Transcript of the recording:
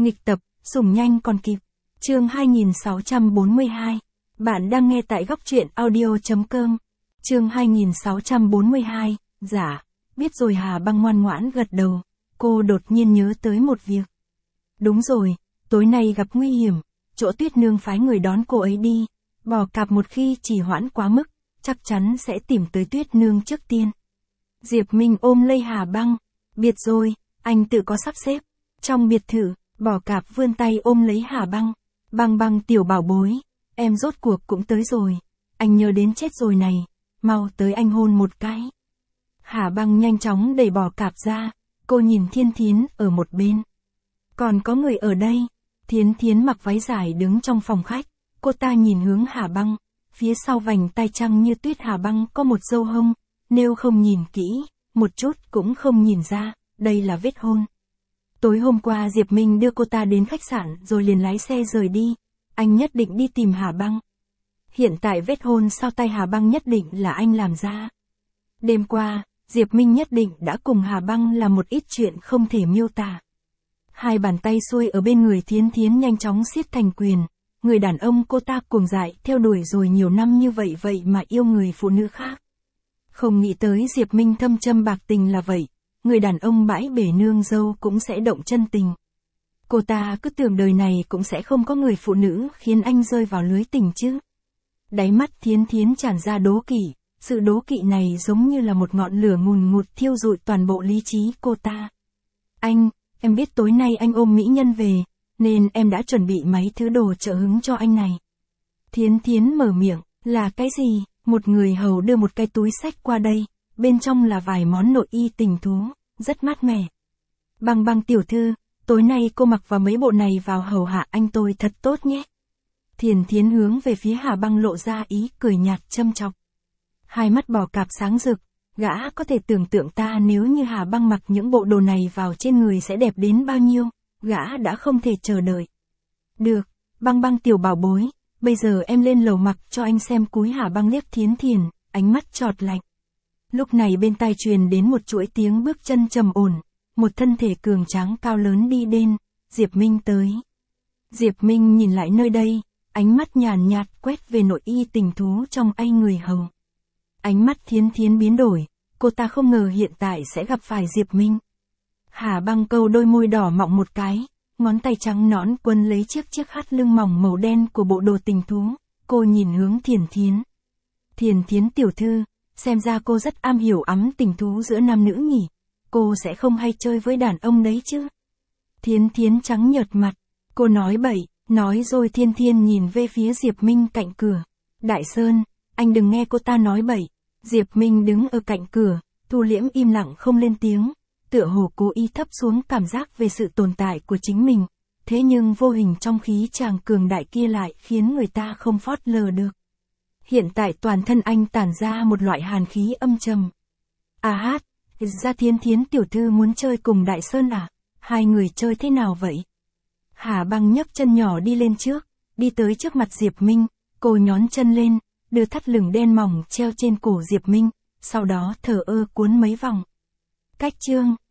Nghịch tập, sủng nhanh còn kịp. Chương 2642. Bạn đang nghe tại góc truyện audio.com. Chương 2642. Dạ, biết rồi. Hà Băng ngoan ngoãn gật đầu. Cô đột nhiên nhớ tới một việc. Đúng rồi, tối nay gặp nguy hiểm, chỗ Tuyết Nương phái người đón cô ấy đi. Bò Cạp một khi trì hoãn quá mức, chắc chắn sẽ tìm tới Tuyết Nương trước tiên. Diệp Minh ôm lấy Hà Băng. Biệt rồi, anh tự có sắp xếp. Trong biệt thự, Bò Cạp vươn tay ôm lấy Hà Băng. Băng Băng tiểu bảo bối, em rốt cuộc cũng tới rồi. Anh nhớ đến chết rồi này, mau tới anh hôn một cái. Hà Băng nhanh chóng đẩy Bò Cạp ra, cô nhìn Thiên Thiến ở một bên. Còn có người ở đây. Thiên Thiến mặc váy dài đứng trong phòng khách, cô ta nhìn hướng Hà Băng, phía sau vành tay trăng như tuyết Hà Băng có một dâu hông, nếu không nhìn kỹ, một chút cũng không nhìn ra, đây là vết hôn. Tối hôm qua Diệp Minh đưa cô ta đến khách sạn rồi liền lái xe rời đi, anh nhất định đi tìm Hà Băng. Hiện tại vết hôn sau tay Hà Băng nhất định là anh làm ra. Đêm qua, Diệp Minh nhất định đã cùng Hà Băng làm một ít chuyện không thể miêu tả. Hai bàn tay xuôi ở bên người Thiên Thiến nhanh chóng siết thành quyền, người đàn ông cô ta cuồng dại theo đuổi rồi nhiều năm như vậy mà yêu người phụ nữ khác. Không nghĩ tới Diệp Minh thâm châm bạc tình là vậy, người đàn ông bãi bể nương dâu cũng sẽ động chân tình. Cô ta cứ tưởng đời này cũng sẽ không có người phụ nữ khiến anh rơi vào lưới tình chứ. Đáy mắt Thiên Thiến tràn ra đố kỵ, sự đố kỵ này giống như là một ngọn lửa ngùn ngụt thiêu rụi toàn bộ lý trí cô ta. Anh, em biết tối nay anh ôm mỹ nhân về, nên em đã chuẩn bị mấy thứ đồ trợ hứng cho anh này. Thiên Thiến mở miệng, là cái gì? Một người hầu đưa một cái túi xách qua đây, bên trong là vài món nội y tình thú, rất mát mẻ. Băng Băng tiểu thư, tối nay cô mặc vào mấy bộ này vào hầu hạ anh tôi thật tốt nhé. Thiên Thiến hướng về phía Hà Băng lộ ra ý cười nhạt châm chọc. Hai mắt Bò Cạp sáng rực, gã có thể tưởng tượng ta nếu như Hà Băng mặc những bộ đồ này vào trên người sẽ đẹp đến bao nhiêu, gã đã không thể chờ đợi. Được, Băng Băng tiểu bảo bối, bây giờ em lên lầu mặc cho anh xem. Cúi Hà Băng liếc Thiên Thiến, ánh mắt chọt lạnh. Lúc này bên tai truyền đến một chuỗi tiếng bước chân trầm ổn, một thân thể cường tráng cao lớn đi đến, Diệp Minh tới. Diệp Minh nhìn lại nơi đây, ánh mắt nhàn nhạt quét về nội y tình thú trong ai người hầu. Ánh mắt Thiên Thiến biến đổi, cô ta không ngờ hiện tại sẽ gặp phải Diệp Minh. Hà Băng câu đôi môi đỏ mọng một cái, ngón tay trắng nõn quấn lấy chiếc hắt lưng mỏng màu đen của bộ đồ tình thú, cô nhìn hướng Thiên Thiến. Thiên Thiến tiểu thư, xem ra cô rất am hiểu ấm tình thú giữa nam nữ nhỉ, cô sẽ không hay chơi với đàn ông đấy chứ. Thiên Thiến trắng nhợt mặt, cô nói bậy, nói rồi Thiên Thiến nhìn về phía Diệp Minh cạnh cửa. Đại Sơn, anh đừng nghe cô ta nói bậy. Diệp Minh đứng ở cạnh cửa, thu liễm im lặng không lên tiếng, tựa hồ cố ý thấp xuống cảm giác về sự tồn tại của chính mình, thế nhưng vô hình trong khí chàng cường đại kia lại khiến người ta không phớt lờ được. Hiện tại toàn thân anh tản ra một loại hàn khí âm trầm. À hát, ra Thiên Thiến tiểu thư muốn chơi cùng Đại Sơn à? Hai người chơi thế nào vậy? Hà Băng nhấc chân nhỏ đi lên trước, đi tới trước mặt Diệp Minh, cô nhón chân lên, đưa thắt lưng đen mỏng treo trên cổ Diệp Minh, sau đó thờ ơ cuốn mấy vòng. Cách chương